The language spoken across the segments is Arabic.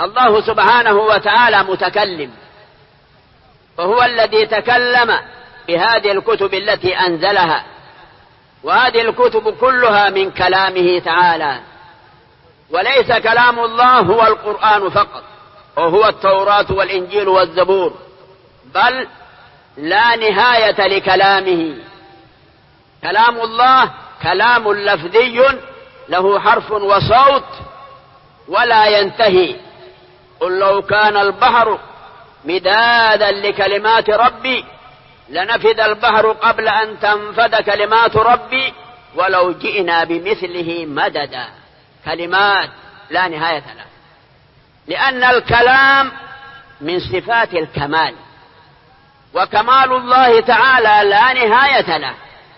الله سبحانه وتعالى متكلم، وهو الذي تكلم بهذه الكتب التي أنزلها، وهذه الكتب كلها من كلامه تعالى، وليس كلام الله هو القرآن فقط وهو التوراة والإنجيل والزبور، بل لا نهاية لكلامه. كلام الله كلام لفظي له حرف وصوت ولا ينتهي. قل لو كان البحر مدادا لكلمات ربي لنفد البحر قبل أن تنفد كلمات ربي ولو جئنا بمثله مددا. كلمات لا نهاية له، لأن الكلام من صفات الكمال، وكمال الله تعالى لا نهاية له.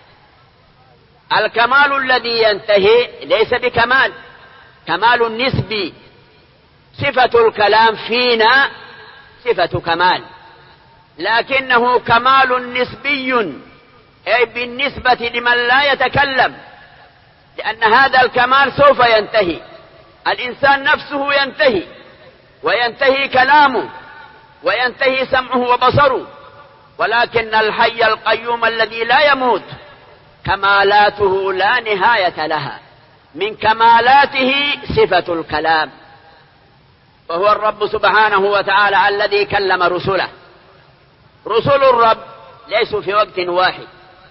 الكمال الذي ينتهي ليس بكمال، كمال نسبي. صفة الكلام فينا صفة كمال، لكنه كمال نسبي، أي بالنسبة لمن لا يتكلم، لأن هذا الكمال سوف ينتهي. الإنسان نفسه ينتهي، وينتهي كلامه، وينتهي سمعه وبصره، ولكن الحي القيوم الذي لا يموت كمالاته لا نهاية لها. من كمالاته صفة الكلام، وهو الرب سبحانه وتعالى الذي كلم رسله. رسل الرب ليسوا في وقت واحد،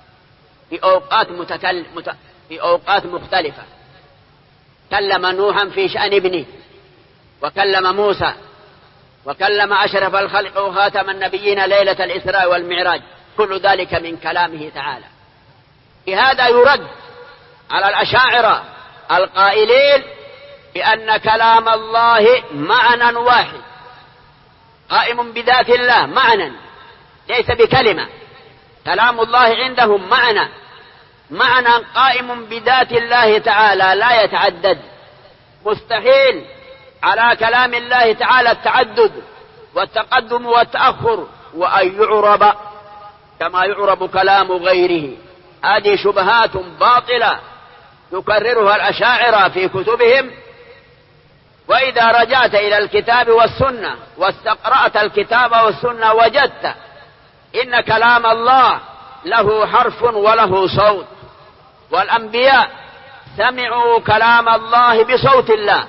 في أوقات مختلفة. كلم نوحا في شأن ابنه، وكلم موسى، وكلم أشرف الخلق وخاتم النبيين ليلة الإسراء والمعراج. كل ذلك من كلامه تعالى. بهذا يرد على الأشاعرة القائلين بأن كلام الله معنى واحد قائم بذات الله، معنى ليس بكلمة. كلام الله عندهم معنى قائم بذات الله تعالى لا يتعدد. مستحيل على كلام الله تعالى التعدد والتقدم والتأخر، وأن يعرب كما يعرب كلام غيره. هذه شبهات باطلة يكررها الأشاعرة في كتبهم. وإذا رجعت إلى الكتاب والسنة واستقرأت الكتاب والسنة وجدت إن كلام الله له حرف وله صوت، والأنبياء سمعوا كلام الله بصوت الله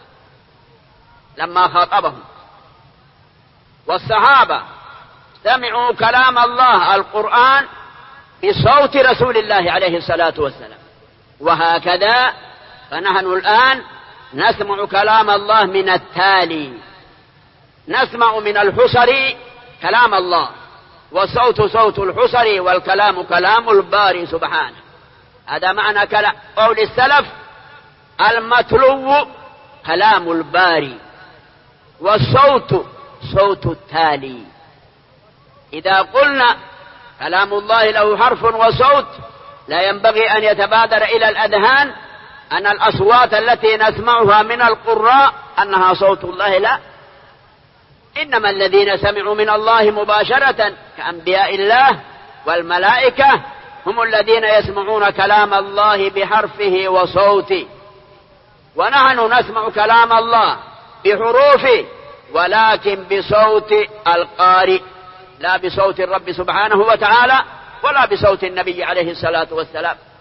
لما خاطبهم، والصحابة سمعوا كلام الله القرآن بصوت رسول الله عليه الصلاة والسلام. وهكذا فنحن الآن نسمع كلام الله من التالي، نسمع من الحصري كلام الله، والصوت صوت الحصري، والكلام كلام الباري سبحانه. هذا معنى قول السلف: المتلو كلام الباري، والصوت صوت التالي. إذا قلنا كلام الله له حرف وصوت، لا ينبغي أن يتبادر إلى الأذهان أن الأصوات التي نسمعها من القراء أنها صوت الله، لا. إنما الذين سمعوا من الله مباشرة كأنبياء الله والملائكة هم الذين يسمعون كلام الله بحرفه وصوته، ونحن نسمع كلام الله بحروفه ولكن بصوت القارئ، لا بصوت الرب سبحانه وتعالى ولا بصوت النبي عليه الصلاة والسلام.